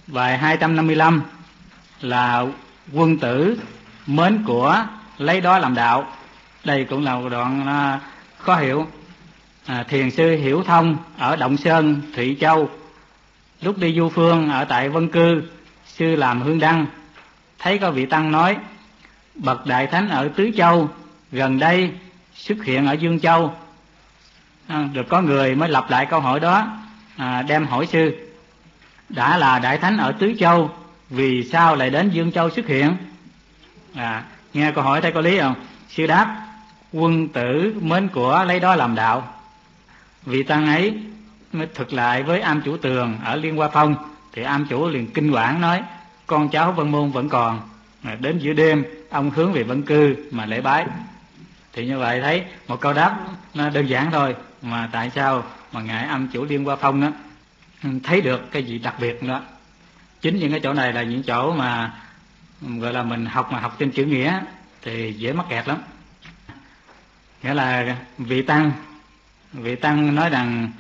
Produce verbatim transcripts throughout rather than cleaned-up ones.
Bài hai trăm năm mươi lăm là quân tử mến của lấy đó làm đạo. Đây cũng là một đoạn uh, khó hiểu. À, thiền sư Hiểu Thông ở Động Sơn, Thụy Châu, lúc đi du phương ở tại Vân Cư, sư làm hương đăng, thấy có vị tăng nói: bậc đại thánh ở Tứ Châu gần đây xuất hiện ở Dương Châu. À, được có người mới lặp lại câu hỏi đó, à, đem hỏi sư: đã là đại thánh ở Tứ Châu, vì sao lại đến Dương Châu xuất hiện? À, nghe câu hỏi thấy có lý không? Sư đáp: quân tử mến của lấy đó làm đạo. Vị tăng ấy mới thực lại với am chủ Tường ở Liên Hoa Phong, thì am chủ liền kinh quản nói: con cháu Vân Môn vẫn còn. Đến giữa đêm ông hướng về Vân Cư mà lễ bái. Thì như vậy thấy một câu đáp nó đơn giản thôi, mà tại sao mà ngài am chủ Liên Hoa Phong đó thấy được cái gì đặc biệt đó. Chính những cái chỗ này là những chỗ mà gọi là mình học mà học trên chữ nghĩa thì dễ mắc kẹt lắm. Nghĩa là vị tăng vị tăng nói rằng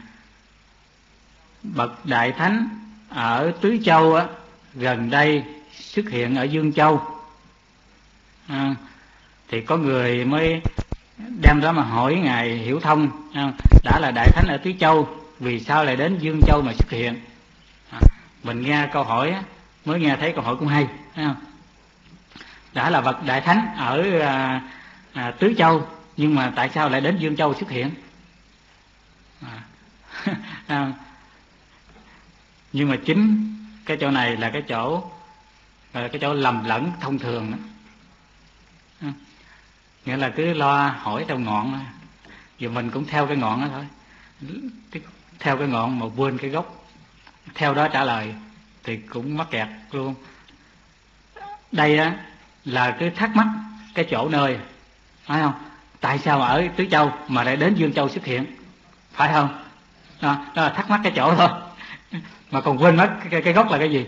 bậc đại thánh ở Tứ Châu á, gần đây xuất hiện ở Dương Châu. À, thì có người mới đem đó mà hỏi ngài Hiểu Thông: à, đã là đại thánh ở Tứ Châu, vì sao lại đến Dương Châu mà xuất hiện? À, mình nghe câu hỏi á, mới nghe thấy câu hỏi cũng hay, thấy không? Đã là bậc đại thánh ở à, à, Tứ Châu, nhưng mà tại sao lại đến Dương Châu xuất hiện? À, à, nhưng mà chính cái chỗ này là cái chỗ là cái chỗ lầm lẫn thông thường đó. À, nghĩa là cứ lo hỏi theo ngọn, giờ mình cũng theo cái ngọn đó thôi, theo cái ngọn mà quên cái gốc, theo đó trả lời thì cũng mắc kẹt luôn. Đây á là cứ thắc mắc cái chỗ nơi, phải không? Tại sao ở Tứ Châu mà lại đến Dương Châu xuất hiện, phải không? Đó, đó là thắc mắc cái chỗ thôi, mà còn quên mất cái, cái gốc là cái gì.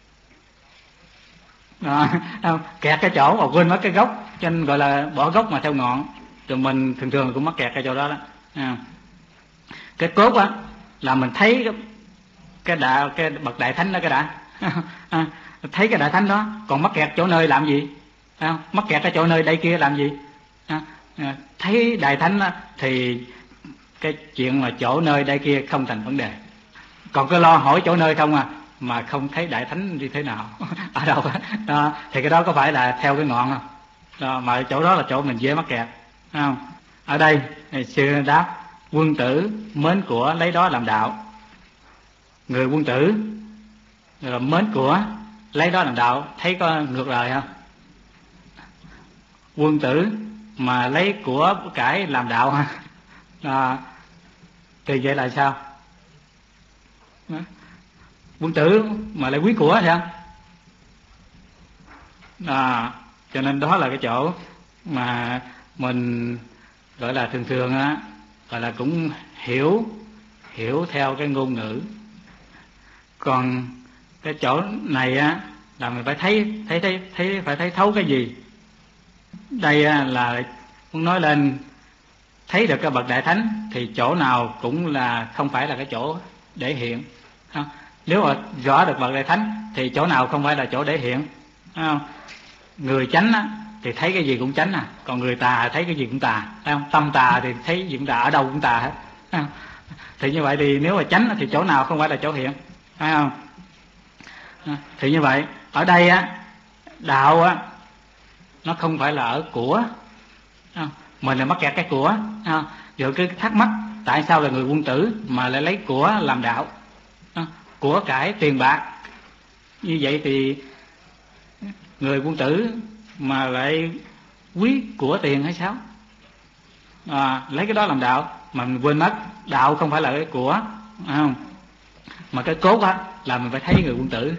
Đó, không? Kẹt cái chỗ mà quên mất cái gốc, cho nên gọi là bỏ gốc mà theo ngọn. Rồi mình thường thường cũng mắc kẹt cái chỗ đó đó. À, cái cốt á là mình thấy cái, cái đạo cái bậc đại thánh đó cái đã. À, thấy cái đại thánh đó, còn mắc kẹt chỗ nơi làm gì? À, mắc kẹt cái chỗ nơi đây kia làm gì? À, à, thấy đại thánh đó, thì cái chuyện mà chỗ nơi đây kia không thành vấn đề. Còn cứ lo hỏi chỗ nơi không à, mà không thấy đại thánh như thế nào ở đâu đó, thì cái đó có phải là theo cái ngọn không? Đó, mà chỗ đó là chỗ mình dễ mắc kẹt, không? Ở đây sư đáp: quân tử mến của lấy đó làm đạo. Người quân tử rồi mến của lấy đó làm đạo, thấy có ngược lời không? Quân tử mà lấy của cải làm đạo ha, à, thì vậy là sao? Đó. Quân tử mà lại quý của sao? À, cho nên đó là cái chỗ mà mình gọi là thường thường á, gọi là cũng hiểu hiểu theo cái ngôn ngữ. Còn cái chỗ này á là mình phải thấy thấy thấy thấy phải thấy thấu cái gì. Đây á, là muốn nói lên thấy được cái bậc đại thánh thì chỗ nào cũng là không phải là cái chỗ để hiện. Không? Nếu mà rõ được bậc đại thánh thì chỗ nào không phải là chỗ để hiện. Không? Người chánh á, thì thấy cái gì cũng chánh à, còn người tà thấy cái gì cũng tà, thấy không? Tâm tà thì thấy gì cũng tà, ở đâu cũng tà hết. Thấy không? Thì như vậy thì nếu mà chánh thì chỗ nào không phải là chỗ hiện, phải không? Thì như vậy ở đây á, đạo á nó không phải là ở của, không? Mình là mắc kẹt cái của, không? Rồi cứ thắc mắc tại sao là người quân tử mà lại lấy của làm đạo, không? Của cải tiền bạc như vậy thì người quân tử mà lại quý của tiền hay sao? À, lấy cái đó làm đạo mà mình quên mất đạo không phải là cái của, không? Mà cái cốt á là mình phải thấy người quân tử.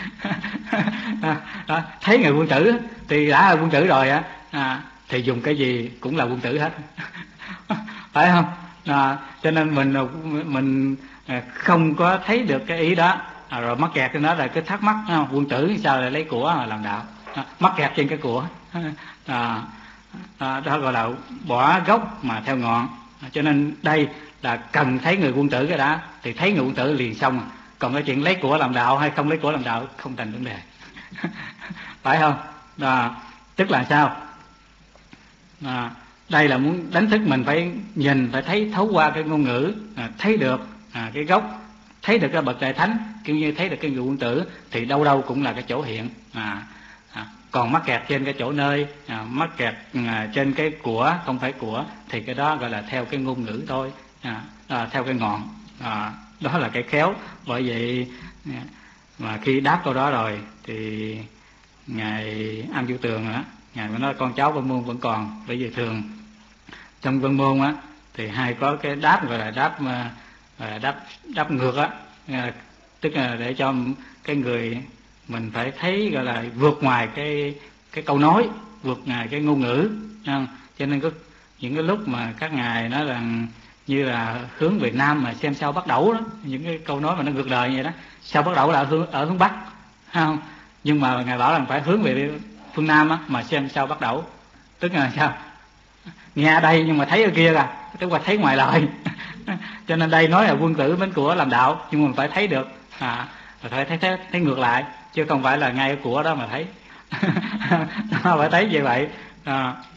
À, thấy người quân tử thì đã là quân tử rồi á, à, thì dùng cái gì cũng là quân tử hết. Phải không? À, cho nên mình mình không có thấy được cái ý đó, à, rồi mắc kẹt trên đó là cứ thắc mắc, không? Quân tử sao lại lấy của mà làm đạo, à, mắc kẹt trên cái của. À, à, đó gọi là bỏ gốc mà theo ngọn. À, cho nên đây là cần thấy người quân tử cái đã, thì thấy người quân tử liền xong. Còn cái chuyện lấy của làm đạo hay không lấy của làm đạo không thành vấn đề. Phải không? Đó. Tức là sao? À, đây là muốn đánh thức mình phải nhìn, phải thấy thấu qua cái ngôn ngữ, à, thấy được à, cái gốc, thấy được cái bậc đại thánh, kiểu như thấy được cái người quân tử, thì đâu đâu cũng là cái chỗ hiện. À, à, còn mắc kẹt trên cái chỗ nơi, à, mắc kẹt à, trên cái của không phải của, thì cái đó gọi là theo cái ngôn ngữ thôi, à, à, theo cái ngọn. À, đó là cái khéo. Bởi vậy mà khi đáp câu đó rồi thì ngài Am Vũ Tường á, ngài mới nói con cháu Vân Môn vẫn còn. Bởi vì thường trong Vân Môn á thì hay có cái đáp gọi là đáp à, đáp đáp ngược á, à, tức là để cho cái người mình phải thấy gọi là vượt ngoài cái cái câu nói, vượt ngoài cái ngôn ngữ. Không? Cho nên có những cái lúc mà các ngài nói rằng như là hướng về Nam mà xem sao bắt đầu đó, những cái câu nói mà nó ngược đời như vậy đó, sao bắt đầu là hướng ở hướng Bắc, không? Nhưng mà ngài bảo rằng phải hướng về phương Nam á, mà xem sao bắt đầu, tức là sao? Nghe ở đây nhưng mà thấy ở kia kìa, tức là thấy ngoài lời. Cho nên đây nói là quân tử mến của làm đạo, nhưng mà mình phải thấy được, à, phải thấy, thấy thấy ngược lại, chứ không phải là ngay ở của đó mà thấy. Phải thấy như vậy. À,